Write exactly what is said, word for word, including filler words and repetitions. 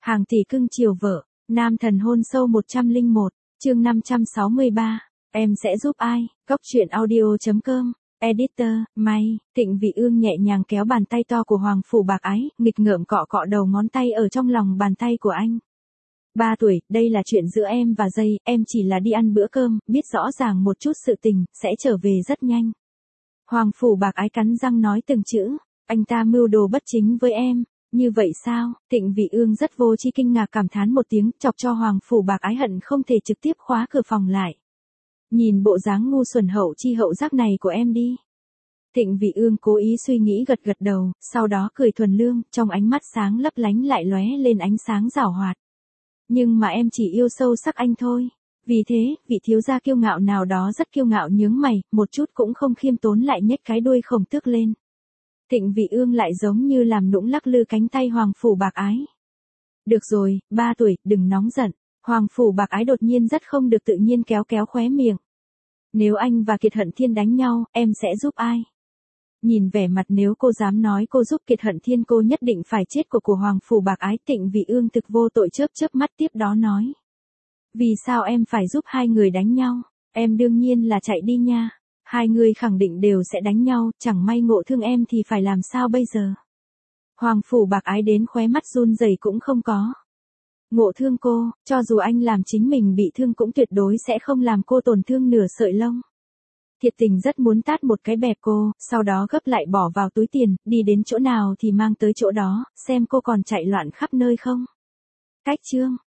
Hàng tỷ cưng chiều vợ, nam thần hôn sâu một trăm lẻ một, chương năm trăm sáu mươi ba, em sẽ giúp ai, góc truyện audio.com, editor, May, Tịnh Vị Ương nhẹ nhàng kéo bàn tay to của Hoàng Phủ Bạc Ái, nghịch ngợm cọ cọ đầu ngón tay ở trong lòng bàn tay của anh. Ba tuổi, đây là chuyện giữa em và Dây, em chỉ là đi ăn bữa cơm, biết rõ ràng một chút sự tình, sẽ trở về rất nhanh. Hoàng Phủ Bạc Ái cắn răng nói từng chữ, anh ta mưu đồ bất chính với em. Như vậy sao? Tịnh Vị Ương rất vô tri kinh ngạc cảm thán một tiếng, chọc cho Hoàng Phủ Bạc Ái hận không thể trực tiếp khóa cửa phòng lại. Nhìn bộ dáng ngu xuẩn hậu chi hậu giác này của em đi. Tịnh Vị Ương cố ý suy nghĩ gật gật đầu, sau đó cười thuần lương, trong ánh mắt sáng lấp lánh lại lóe lên ánh sáng giảo hoạt. Nhưng mà em chỉ yêu sâu sắc anh thôi. Vì thế, vị thiếu gia kiêu ngạo nào đó rất kiêu ngạo nhướng mày, một chút cũng không khiêm tốn lại nhếch cái đuôi khổng tước lên. Tịnh Vị Ương lại giống như làm nũng lắc lư cánh tay Hoàng Phủ Bạc Ái. Được rồi, ba tuổi, đừng nóng giận. Hoàng Phủ Bạc Ái đột nhiên rất không được tự nhiên kéo kéo khóe miệng. Nếu anh và Kiệt Hận Thiên đánh nhau, em sẽ giúp ai? Nhìn vẻ mặt nếu cô dám nói cô giúp Kiệt Hận Thiên cô nhất định phải chết của của Hoàng Phủ Bạc Ái. Tịnh Vị Ương thực vô tội chớp chớp mắt tiếp đó nói. Vì sao em phải giúp hai người đánh nhau? Em đương nhiên là chạy đi nha. Hai người khẳng định đều sẽ đánh nhau, chẳng may ngộ thương em thì phải làm sao bây giờ? Hoàng Phủ Bạc Ái đến khóe mắt run rẩy cũng không có. Ngộ thương cô, cho dù anh làm chính mình bị thương cũng tuyệt đối sẽ không làm cô tổn thương nửa sợi lông. Thiệt tình rất muốn tát một cái bẹp cô, sau đó gấp lại bỏ vào túi tiền, đi đến chỗ nào thì mang tới chỗ đó, xem cô còn chạy loạn khắp nơi không. Cách chương.